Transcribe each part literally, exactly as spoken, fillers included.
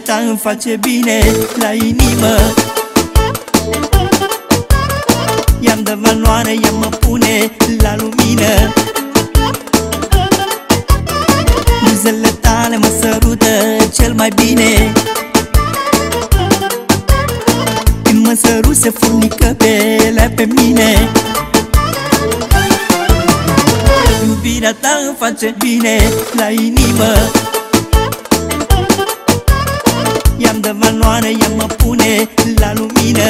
ta îmi face bine la inimă. I-am dă valoare, ea mă pune la lumină. Buzele tale mă sărută cel mai bine. Când mă sărut se furnică pelea pe mine. Iubirea ta îmi face bine la inimă. I-am dă valoare, ea mă pune la lumină.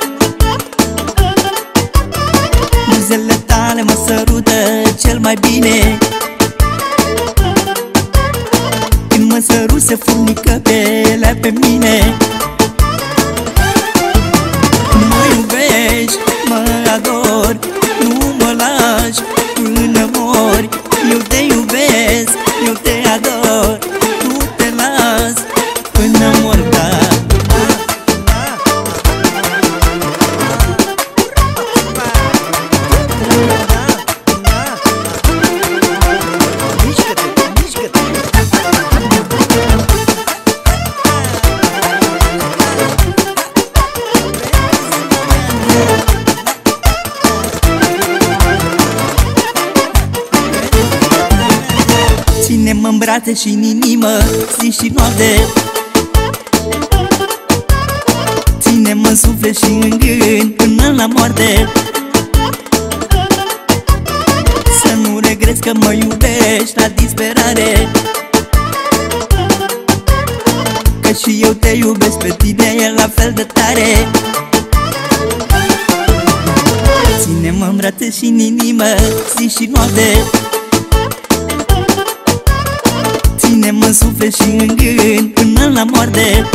Buzele tale mă sărută cel mai bine. Când mă sărut se furnică pelea pe mine. Mă iubești, mă ador, nu mă lași până mori. Eu te iubesc, eu te ador, nu te las până mor, da. Ține-mă în brațe și în inimă, zi și noapte. Ține-mă în suflet și în gând până la moarte. Să nu regreți că mă iubești la disperare, că și eu te iubesc pe tine, e la fel de tare. Ține-mă în brațe și în inimă, zi și noapte. Ține-mă în suflet și în gând până la moarte.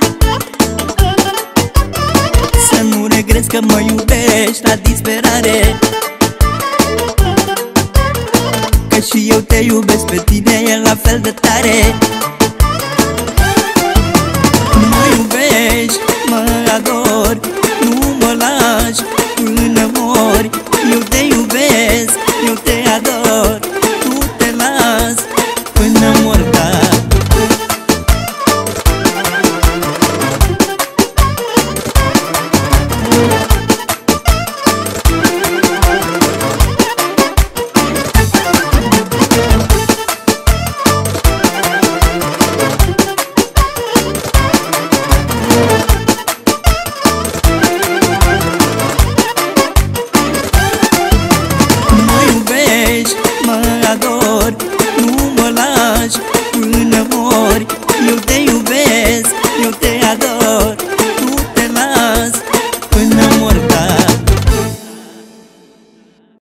Să nu regreți că mă iubești la disperare, că și eu te iubesc pe tine, e la fel de tare. Mă iubești, mă ador, nu mă lași până mori. Eu te iubesc, eu te ador, nu te las până mor, da. Mă iubești, mă ador, nu mă lași până mori. Eu te iubesc,